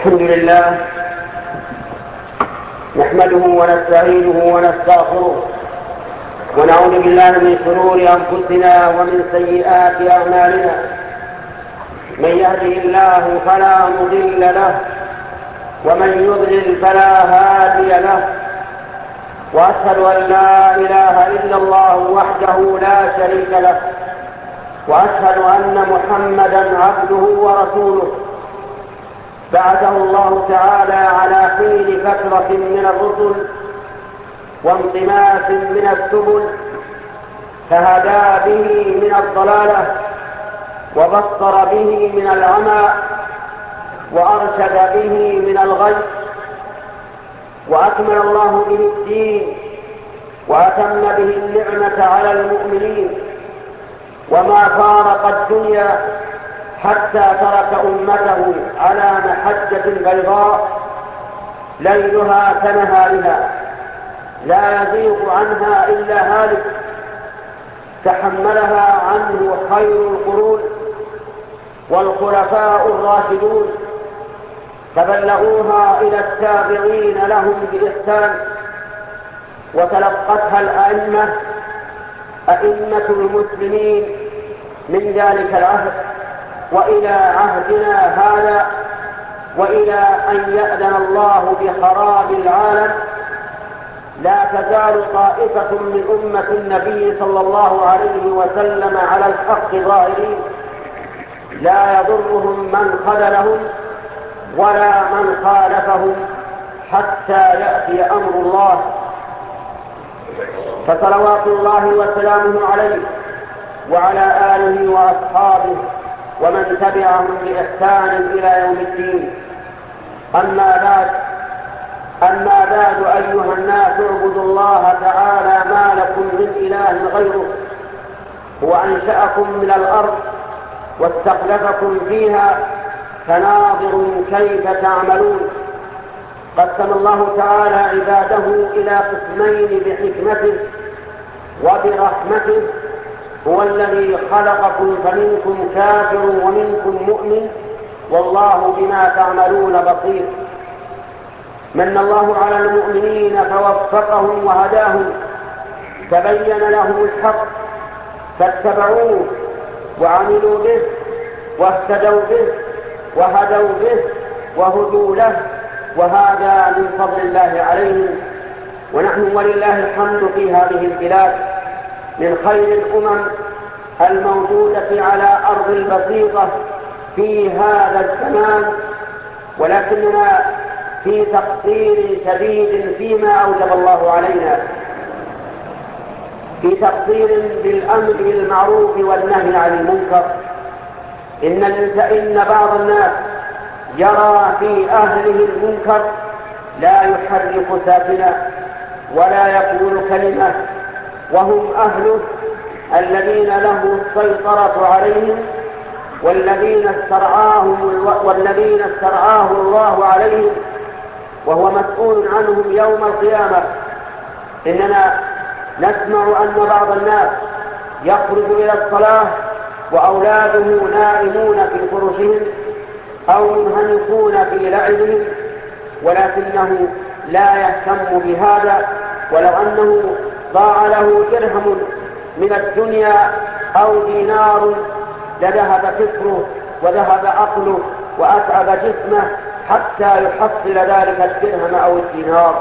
الحمد لله نحمده ونستعينه ونستغفره ونعوذ بالله من شرور أنفسنا ومن سيئات أعمالنا. من يهده الله فلا مضل له ومن يضلل فلا هادي له، وأشهد أن لا إله إلا الله وحده لا شريك له، وأشهد أن محمدا عبده ورسوله بعثه الله تعالى على حين فترة من الرسل وانطماس من السبل، فهدى به من الضلالة وبصر به من العمى وأرشد به من الغي، وأكمل الله به الدين وأتم به النعمة على المؤمنين، وما فارق الدنيا حتى ترك أمته على محجة بيضاء ليلها كنهارها لا يزيغ عنها إلا هالك، تحملها عنه خير القرون والخلفاء الراشدون، فبلغوها إلى التابعين لهم بإحسان، وتلقتها أئمة المسلمين من ذلك العهد وإلى عهدنا هذا، وإلى أن يأذن الله بخراب العالم لا تزال طائفة من أمة النبي صلى الله عليه وسلم على الحق ظاهرين، لا يضرهم من خذلهم ولا من خالفهم حتى يأتي أمر الله. فصلوات الله وسلامه عليه وعلى آله وأصحابه ومن تبعهم بإحسان إلى يوم الدين. أما بعد أيها الناس، اعبدوا الله تعالى ما لكم من إله غيره، هو أنشأكم من الأرض واستخلفكم فيها، فناظر كيف تعملون. قسم الله تعالى عباده إلى قسمين بحكمته وبرحمته، هو الذي خلقكم فمنكم كافر ومنكم مؤمن، والله بما تعملون بصير. من الله على المؤمنين فوفقهم وهداهم، تبين لهم الحق فاتبعوه وعملوا به واهتدوا به وهدوا به وهدوا له، وهذا من فضل الله عليهم. ونحن ولله الحمد في هذه البلاد من خير الأمم الموجودة على أرض البسيطة في هذا الزمان، ولكننا في تقصير شديد فيما أوجب الله علينا، في تقصير بالأمر بالمعروف والنهي عن المنكر. إن بعض الناس يرى في أهله المنكر لا يحرك ساكنا ولا يقول كلمة، وهم أهله الذين له السيطرة عليهم والذين استرعاه الله عليهم، وهو مسؤول عنهم يوم القيامة. إننا نسمع أن بعض الناس يخرج إلى الصلاة وأولاده نائمون في فرشهم أو منهمكون في لعبهم، ولكنه لا يهتم بهذا، ولو أنه ضاع له درهم من الدنيا أو دينار لذهب فكره وذهب عقله وأتعب جسمه حتى يحصل ذلك الدرهم أو الدينار.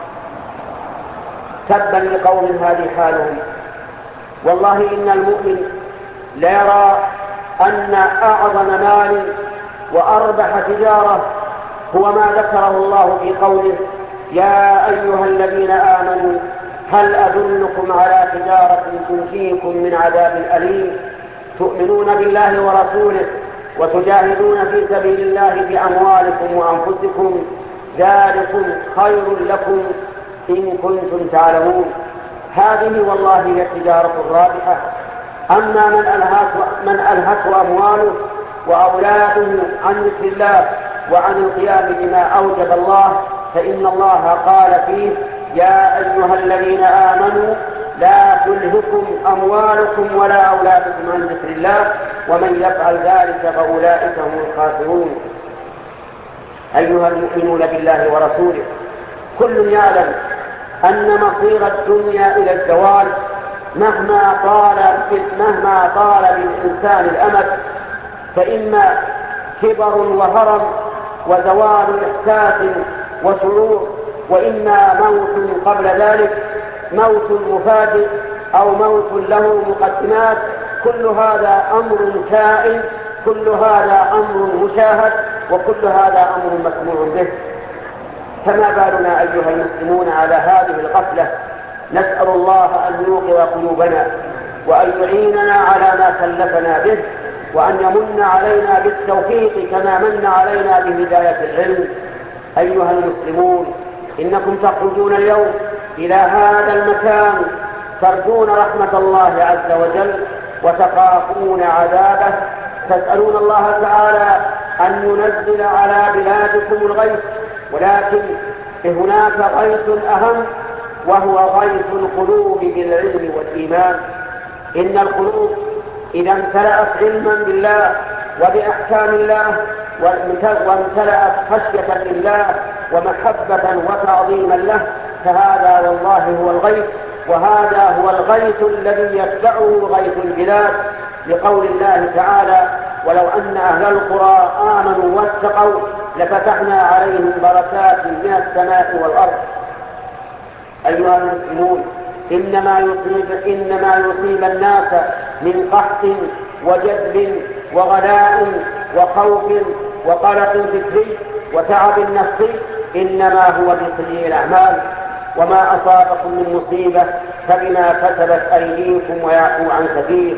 تبا لقوم هذه حالهم. والله إن المؤمن ليرى أن أعظم مال وأربح تجارة هو ما ذكره الله في قوله: يا أيها الذين آمنوا هل أدلكم على تجارة تنجيكم من عذاب أليم، تؤمنون بالله ورسوله وتجاهدون في سبيل الله بأموالكم وأنفسكم، ذلكم خير لكم إن كنتم تعلمون. هذه والله هي التجارة الرابحة. أما من ألهته أمواله وأولاده عن ذكر الله وعن القيام بما أوجب الله، فإن الله قال فيه: يا أيها الذين آمنوا لا تلهكم أموالكم ولا أولادكم عن ذكر الله ومن يفعل ذلك فأولئك هم الخاسرون. أيها المؤمنون بالله ورسوله، كل يعلم أن مصير الدنيا إلى الزوال مهما طال بالإنسان الأمد، فإما كبر وهرم وزوال إحساس وشعور، وإما موت قبل ذلك، موت مفاجئ أو موت له مقدمات. كل هذا أمر كائن، كل هذا أمر مشاهد، وكل هذا أمر مسموع به. فما بالنا أيها المسلمون على هذه الغفلة؟ نسأل الله أن يوقظ قلوبنا وأن يعيننا على ما كلفنا به، وأن يمن علينا بالتوفيق كما من علينا بهداية العلم. أيها المسلمون، إنكم تخرجون اليوم إلى هذا المكان ترجون رحمة الله عز وجل وتخافون عذابه، تسألون الله تعالى أن ينزل على بلادكم الغيث، ولكن هناك غيث أهم، وهو غيث القلوب بالعلم والإيمان. إن القلوب إذا امتلأت علما بالله وبأحكام الله وامتلأت خشية لله ومحبة وتعظيما له، فهذا والله هو الغيث، وهذا هو الغيث الذي يتبعه غيث البلاد، لقول الله تعالى: ولو أن أهل القرى آمنوا واتقوا لفتحنا عليهم بركات من السماء والأرض. أيها المسلمون، إنما يصيب الناس من قحط وجذب وغلاء وخوف وقلق فكري وتعب نفسي إنما هو بسيء الأعمال، وما أصابكم من مصيبة فبما كسبت أيديكم ويعفو عن كثير.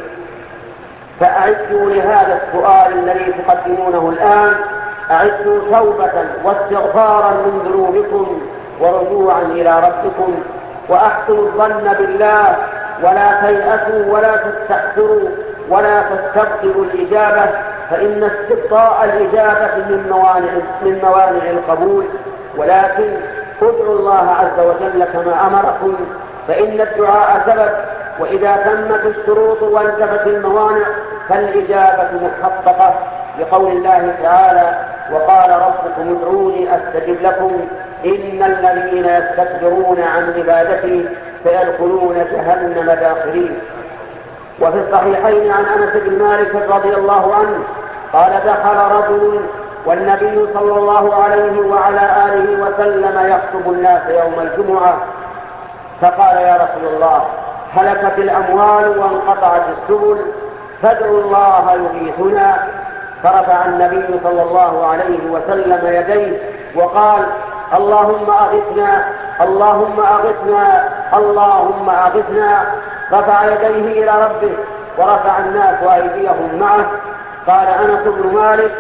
فأعدوا لهذا السؤال الذي تقدمونه الآن، أعدوا توبة واستغفارا من ذنوبكم ورجوعا إلى ربكم، وأحسنوا الظن بالله، ولا تيأسوا ولا تستحسروا ولا تستبطئوا الإجابة، فإن استبطاء الإجابة من موانع القبول، ولكن ادعوا الله عز وجل كما أمركم، فإن الدعاء سبب، وإذا تمت الشروط وانتفت الموانع فالإجابة محققة، لقول الله تعالى: وقال ربكم ادعوني أستجب لكم إن الذين يستكبرون عن عبادتي سيدخلون جهنم داخرين. وفي الصحيحين عن أنس بن مالك رضي الله عنه قال: دخل رجل والنبي صلى الله عليه وعلى آله وسلم يخطب الناس يوم الجمعة، فقال: يا رسول الله، هلكت الأموال وانقطعت السبل، فادعوا الله يغيثنا. فرفع النبي صلى الله عليه وسلم يديه وقال: اللهم أغثنا، اللهم أغثنا، اللهم أغثنا. رفع يديه إلى ربه ورفع الناس أيديهم معه. قال أنس بن مالك: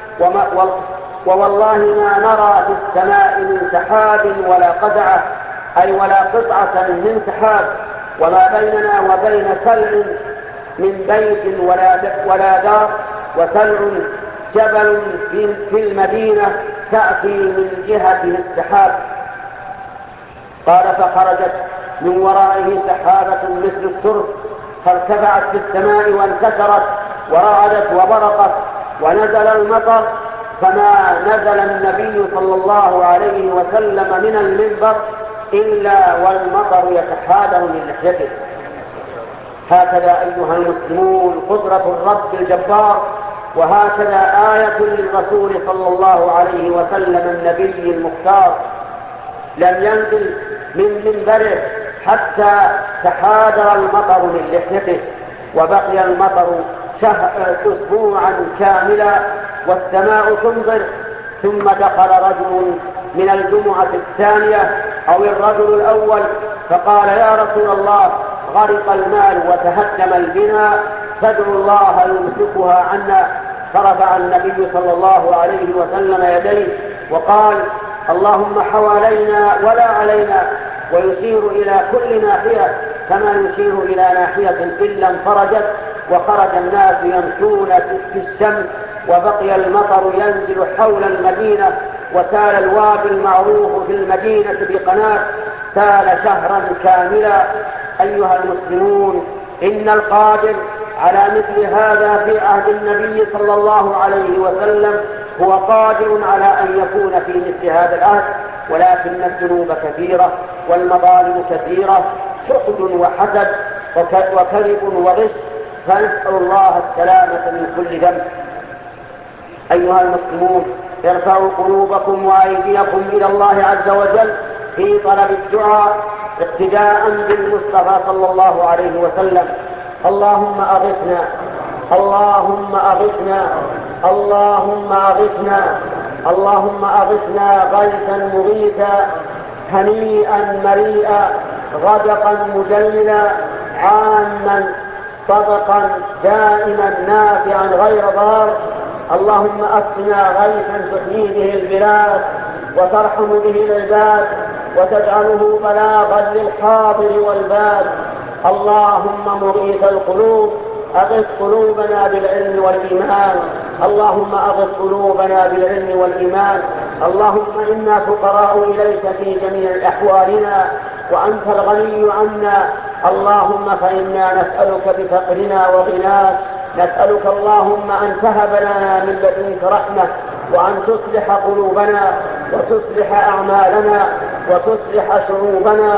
ووالله ما نرى في السماء من سحاب ولا قزعة، أي ولا قطعة من سحاب، وما بيننا وبين سلع من بيت ولا دار، وسلع جبل في المدينة تأتي من جهته السحاب. قال: فخرجت من ورائه سحابة مثل الترس، فارتفعت في السماء وانتشرت ورعدت وبرقت، ونزل المطر، فما نزل النبي صلى الله عليه وسلم من المنبر إلا والمطر يتحادر من لحيته. هكذا أيها المسلمون قدرة الرب الجبار، وهكذا آية للرسول صلى الله عليه وسلم النبي المختار. لم ينزل من منبره حتى تحادر المطر من لحيته، وبقي المطر أسبوعا كاملا والسماء تمطر. ثم دخل رجل من الجمعة الثانية أو الرجل الأول فقال: يا رسول الله، غرق المال وتهدم البناء، فادعوا الله يمسكها عنا. فرفع النبي صلى الله عليه وسلم يديه وقال: اللهم حوالينا ولا علينا، ويشير إلى كل ناحية كما يشير إلى ناحية إلا انفرجت، وخرج الناس يمشون في الشمس، وبقي المطر ينزل حول المدينة، وسال الوادي المعروف في المدينة بقناة، سال شهرا كاملا. أيها المسلمون، إن القادر على مثل هذا في عهد النبي صلى الله عليه وسلم هو قادر على أن يكون في مثل هذا العهد، ولكن الذنوب كثيرة والمظالم كثيرة، حقد وحسد وكذب وغش، فنسأل الله السلامة من كل ذنب. أيها المسلمون، ارفعوا قلوبكم وأيديكم إلى الله عز وجل في طلب الدعاء اقتداء بالمصطفى صلى الله عليه وسلم. اللهم أغثنا، اللهم أغثنا، اللهم أغثنا، اللهم أغثنا غيثا مغيثا هنيئا مريئا غدقا مجللا عاما طبقا دائما نافعا غير ضار. اللهم أسقنا غيثا تحيي به البلاد وترحم به العباد وتجعله بلاغا للحاضر والباد. اللهم مغيث القلوب أغث قلوبنا بالعلم والإيمان، اللهم أغث قلوبنا بالعلم والإيمان. اللهم إنا فقراء إليك في جميع أحوالنا وأنت الغني عنا، اللهم فإنا نسألك بفقرنا وغناك، نسألك اللهم أن تهب لنا من لدنك رحمة، وأن تصلح قلوبنا وتصلح أعمالنا وتصلح شعوبنا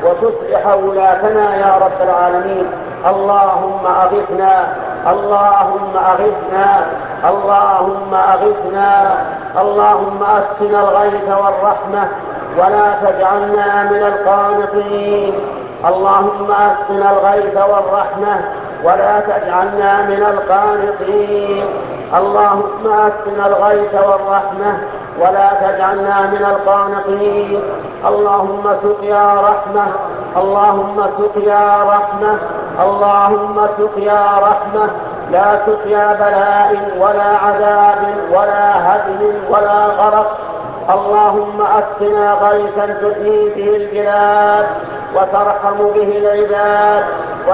وتصلح ولاتنا يا رب العالمين. اللهم أغثنا، اللهم أغثنا، اللهم أغثنا، اللهم أسقنا الغيث والرحمة ولا تجعلنا من القانطين. اللهم أسقنا الغيث والرحمة ولا تجعلنا من القانطين. اللهم أسقنا الغيث والرحمة ولا تجعلنا من القانطين. اللهم سقيا رحمة، اللهم سقيا رحمة، اللهم سقيا رحمة، لا سقيا بلاء ولا عذاب ولا هدم ولا غرق. اللهم أسقنا غيثا تحيي به البلاد وترحم به العباد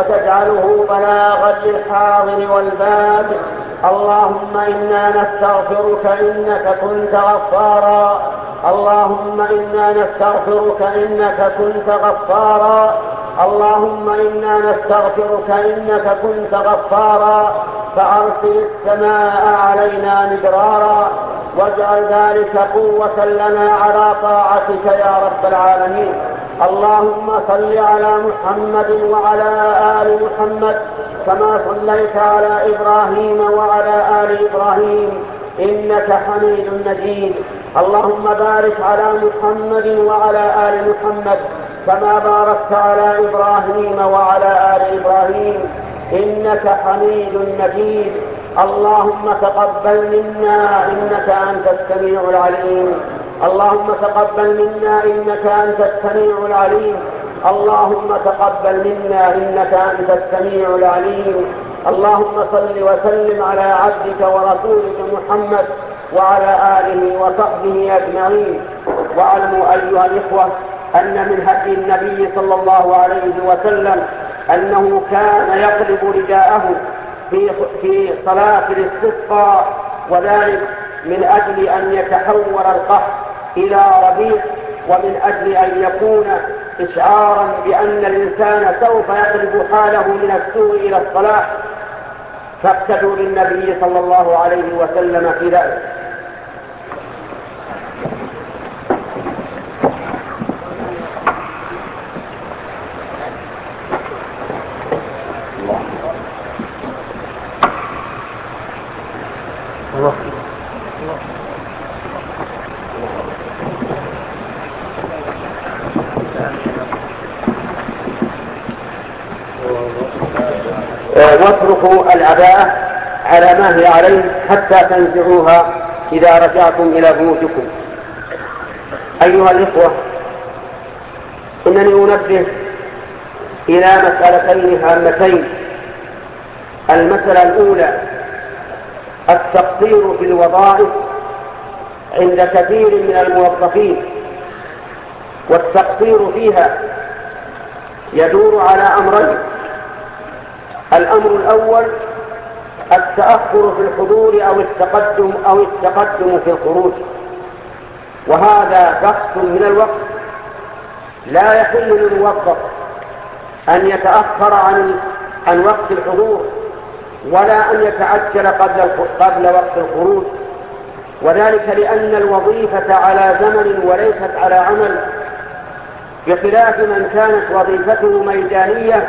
وتجعله بلاغا للحاضر والباد. اللهم إنا نستغفرك إنك كنت غفارا، اللهم إنا نستغفرك إنك كنت غفارا، اللهم إنا نستغفرك إنك كنت غفارا، فأرسل السماء علينا مدرارا واجعل ذلك قوة لنا على طاعتك يا رب العالمين. اللهم صل على محمد وعلى آل محمد كما صليت على إبراهيم وعلى آل إبراهيم إنك حميد مجيد. اللهم بارك على محمد وعلى آل محمد كما باركت على إبراهيم وعلى آل إبراهيم إنك حميد مجيد. اللهم تقبل منا إنك أنت السميع العليم، اللهم تقبل منا إنك أنت السميع العليم، اللهم تقبل منا إنك أنت السميع العليم. اللهم صل وسلم على عبدك ورسولك محمد وعلى آله وصحبه أجمعين. واعلموا أيها الإخوة أن من هدي النبي صلى الله عليه وسلم أنه كان يقلب رداءه في صلاة الاستسقاء، وذلك من أجل أن يتحول القحط إلى ربيع، ومن أجل أن يكون إشعارا بأن الإنسان سوف يقلب حاله من السوء إلى الصلاح، فاقتدوا بالنبي صلى الله عليه وسلم في ذلك. واتركوا العباءة على ما هي عليه حتى تنزعوها إذا رجعتم إلى بيوتكم. أيها الإخوة، إنني أنبه إلى مسألتين هامتين. المسألة الأولى التقصير في الوظائف عند كثير من الموظفين، والتقصير فيها يدور على أمرين. الأمر الأول التأخر في الحضور أو التقدم في الخروج، وهذا بخس من الوقت. لا يحل للموظف أن يتأخر عن وقت الحضور ولا أن يتعجل قبل وقت الخروج، وذلك لأن الوظيفة على زمن وليست على عمل، بخلاف من كانت وظيفته ميدانية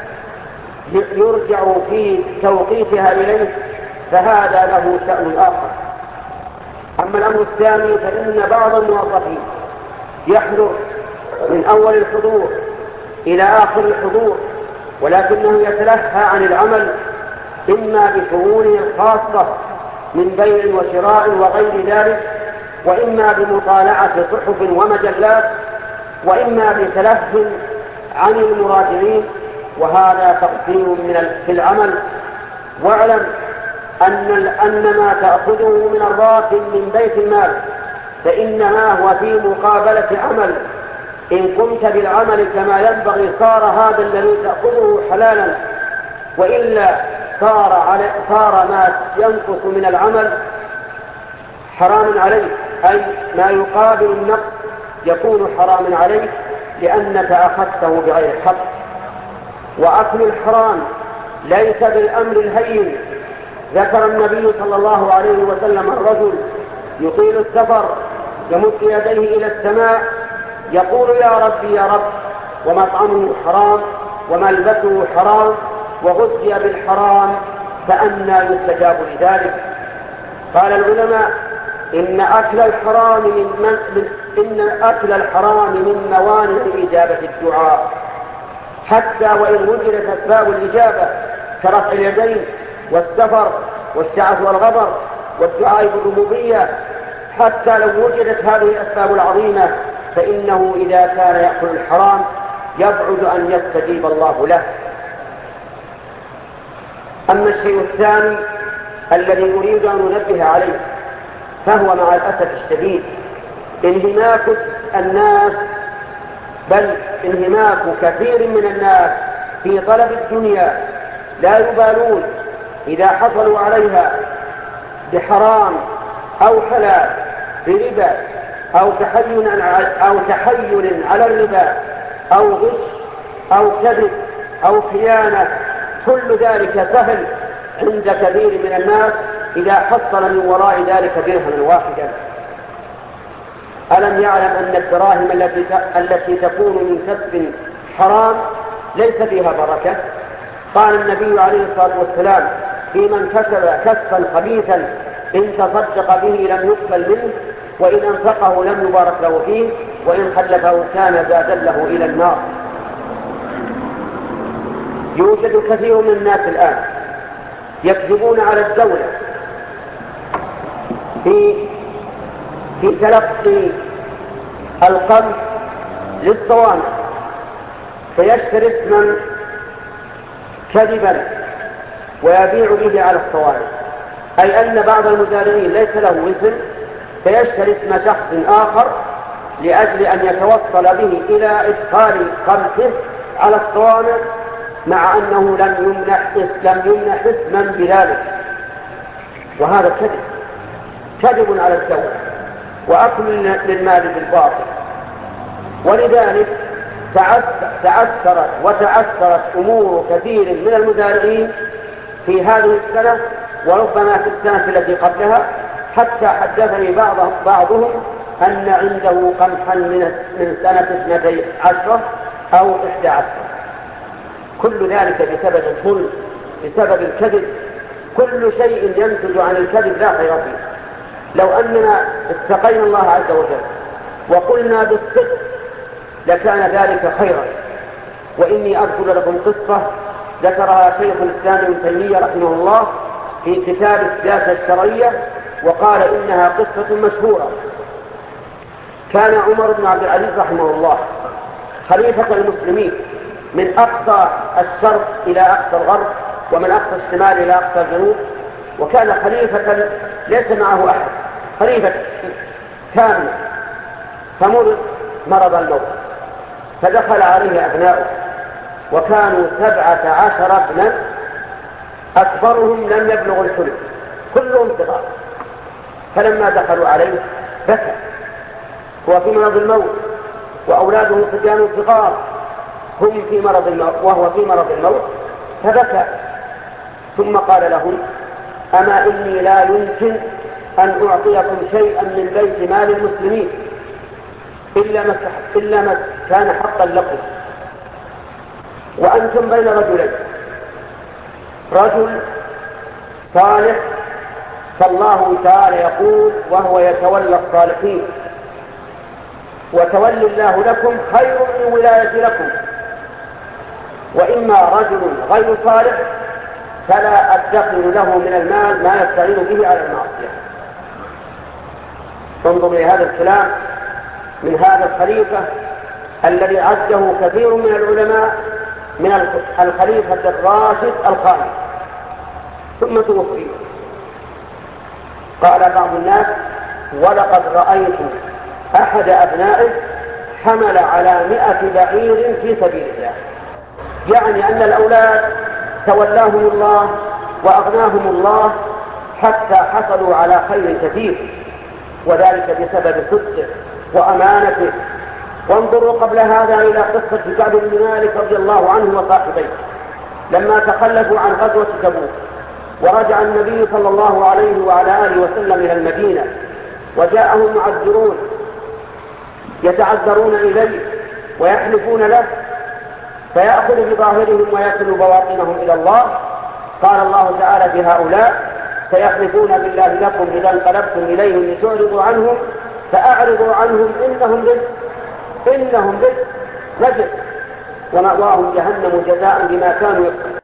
يرجع في توقيتها إليه، فهذا له شأن آخر. أما الأمر الثاني فإن بعض الموظفين يحضر من أول الحضور إلى آخر الحضور، ولكنه يتلهى عن العمل إما بشؤونه الخاصة من بيع وشراء وغير ذلك، وإما بمطالعة صحف ومجلات، وإما بتلهي عن المراجعين، وهذا تقصير في العمل. واعلم أن ما تأخذه من الراتب من بيت المال فإنما هو في مقابلة عمل. إن قمت بالعمل كما ينبغي صار هذا الذي تأخذه حلالا، وإلا صار ما ينقص من العمل حرام عليك، أي ما يقابل النقص يكون حرام عليك لأنك أخذته بغير حق. وأكل الحرام ليس بالأمر الهين. ذكر النبي صلى الله عليه وسلم الرجل يطيل السفر يمد يديه إلى السماء يقول يا ربي يا رب، ومطعمه حرام وملبسه حرام وغذي بالحرام، فأنى يستجاب لذلك؟ قال العلماء إن أكل الحرام من موانع إجابة الدعاء، حتى وإن وجدت أسباب الإجابة كرفع اليدين والسفر والسعة والغبر والدعاء بالربوبية، حتى لو وجدت هذه الأسباب العظيمة فإنه إذا كان يأكل الحرام يبعد أن يستجيب الله له. أما الشيء الثاني الذي أريد أن أنبه عليه فهو مع الأسف الشديد انهماك الناس، بل انهماك كثير من الناس في طلب الدنيا، لا يبالون إذا حصلوا عليها بحرام أو حلال، بربا أو تحيل على الربا أو غش أو كذب أو خيانة. كل ذلك سهل عند كثير من الناس إذا حصل من وراء ذلك درهما واحدا. ألم يعلم أن الدراهم التي تكون من كسب حرام ليس فيها بركة؟ قال النبي عليه الصلاة والسلام في من كسب كسبا خبيثا إن تصدق به لم يقبل منه، وإن أنفقه لم يبارك له فيه، وإن خلفه كان زادا له إلى النار. يوجد كثير من الناس الآن يكذبون على الدولة في تلقي القمح للصوامع، فيشتري اسما كذبا ويبيع به على الصوامع، أي أن بعض المزارعين ليس له اسم فيشتري اسم شخص آخر لأجل أن يتوصل به إلى إدخال قمحه على الصوامع، مع أنه لم يمنح اسما بذلك. وهذا كذب على الدولة وأكل للمال بالباطل. ولذلك تعثرت أمور كثير من المزارعين في هذه السنة وربما في السنة التي قبلها، حتى حدثني بعضهم أن عنده قمحا من سنة 12 أو 11. كل ذلك بسبب الظلم، بسبب الكذب. كل شيء ينتج عن الكذب لا خير فيه. لو أننا اتقينا الله عز وجل وقلنا بالصدق لكان ذلك خيرا. وإني أذكر لكم قصة ذكرها شيخ الإسلام ابن تيمية رحمه الله في كتاب السياسة الشرعية، وقال إنها قصة مشهورة. كان عمر بن عبد العزيز رحمه الله خليفة المسلمين من أقصى الشرق إلى أقصى الغرب، ومن أقصى الشمال إلى أقصى الجنوب، وكان خليفة ليس معه أحد، خليفة كامل. مرض الموت، فدخل عليه أبناؤه وكانوا 17 ابنا، أكبرهم لم يبلغوا الحلم، كلهم صغار. فلما دخلوا عليه بكى، هو في مرض الموت وأولاده صبيان صغار، هم في مرض الموت وهو في مرض الموت، فبكى. ثم قال لهم: أما إني لا يمكن أن أعطيكم شيئا من بيت مال المسلمين إلا ما كان حقا لكم، وأنتم بين رجلين، رجل صالح فالله تعالى يقول وهو يتولى الصالحين، وتولي الله لكم خير من ولاية لكم، وإما رجل غير صالح فلا أدخر له من المال ما يستعين به على المعصية. انظر لهذا الكلام من هذا الخليفة الذي عده كثير من العلماء من الخليفة الراشد الخامس ثم توفي. قال بعض الناس: ولقد رأيت أحد أبنائه حمل على 100 بعير في سبيل الله، يعني أن الأولاد تولاهم الله وأغناهم الله حتى حصلوا على خير كثير، وذلك بسبب صدقه وأمانته. وانظروا قبل هذا إلى قصة كعب بن مالك رضي الله عنه وصاحبيه لما تخلفوا عن غزوة تبوك، ورجع النبي صلى الله عليه وعلى آله وسلم إلى المدينة، وجاءهم معذرون يتعذرون إليه ويحلفون له، فيأخذ بظاهرهم ويكل بواطنهم إلى الله. قال الله تعالى في هؤلاء: سيحلفون بالله لكم إذا انقلبتم إليهم لتعرضوا عنهم فأعرضوا عنهم إنهم رجس نجس ومأواهم جهنم جزاء بما كانوا يكسبون.